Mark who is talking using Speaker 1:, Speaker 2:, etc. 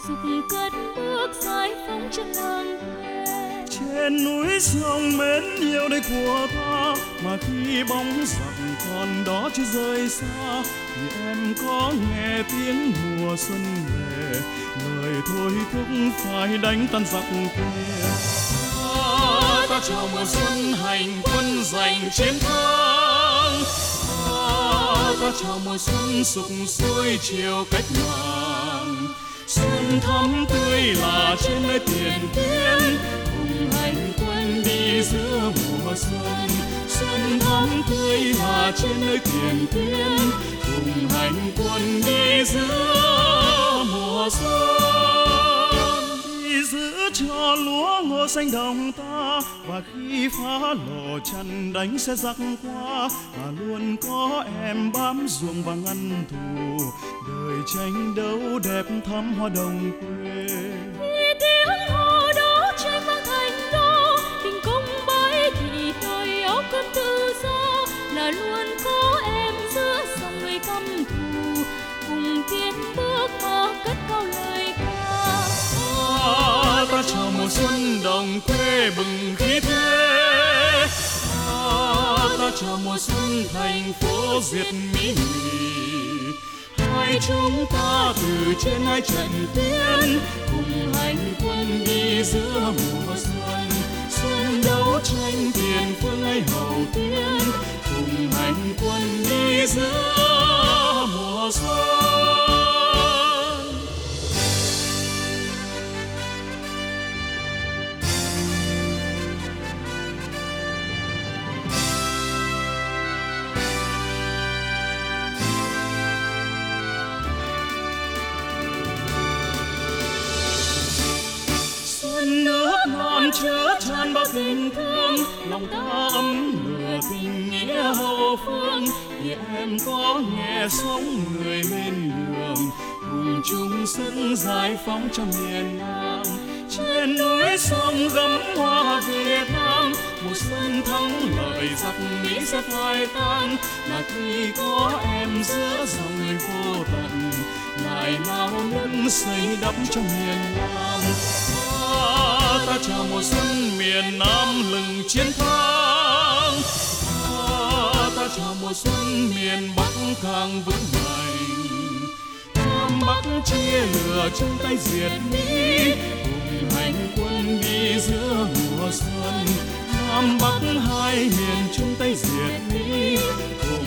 Speaker 1: dục cất bước giải phóng cho làng quê.
Speaker 2: Trên núi sông mến yêu đây của ta, mà khi bóng giặc còn đó chưa rời xa, thì em có nghe tiếng mùa xuân về, lời thôi thúc phải đánh tan giặc quê. Ta chào mùa xuân hành quân giành chiến thắng, ta chào mùa xuân sục sôi chiều cách mạng. Xuân thắm tươi là trên nơi tiền tuyến, cùng hành quân đi giữa mùa xuân. Xuân thắm tươi là trên nơi tiền tuyến, cùng hành quân đi giữa mùa xuân. Đi giữ cho lúa ngô xanh đồng ta, và khi phá lò chăn đánh sẽ giặc qua, mà luôn có em bám ruộng và ngăn thù, đời tranh đấu đẹp thắm hoa đồng quê.
Speaker 1: Khi tiếng hò đó trên vang thành đô, tình công bái thì tôi áo cơm tự do, là luôn có em giữa dòng người căm thù, cùng tiến bước mà cất cao lời ca.
Speaker 2: Ta chào mùa xuân đồng quê bừng khí thế, ta chào mùa xuân thành phố diệt mỹ mị. Hai chúng ta từ trên hai trận tuyến, cùng hành quân đi giữa mùa xuân. Xuân đấu tranh tiền phương ấy hậu tiến, cùng hành quân đi giữa mùa xuân. Nước non chứa tràn bao tình thương, lòng ta ấm lửa tình nghĩa hậu phương. Thì em có nghe sống người bên đường, cùng chung sức giải phóng cho miền Nam. Trên núi sông gấm hoa Việt Nam, mùa xuân thắng lợi giặc Mỹ sẽ phai tan, là khi có em giữa dòng người vô tận, ngày nào nâng xây đắp cho miền Nam. Ta chào mùa xuân miền Nam lừng chiến thắng, ta chào mùa xuân miền Bắc càng vững mạnh. Nam Bắc chia lửa chung tay diệt Mỹ, cùng hành quân đi giữa mùa xuân. Nam Bắc hai miền chung tay diệt Mỹ, cùng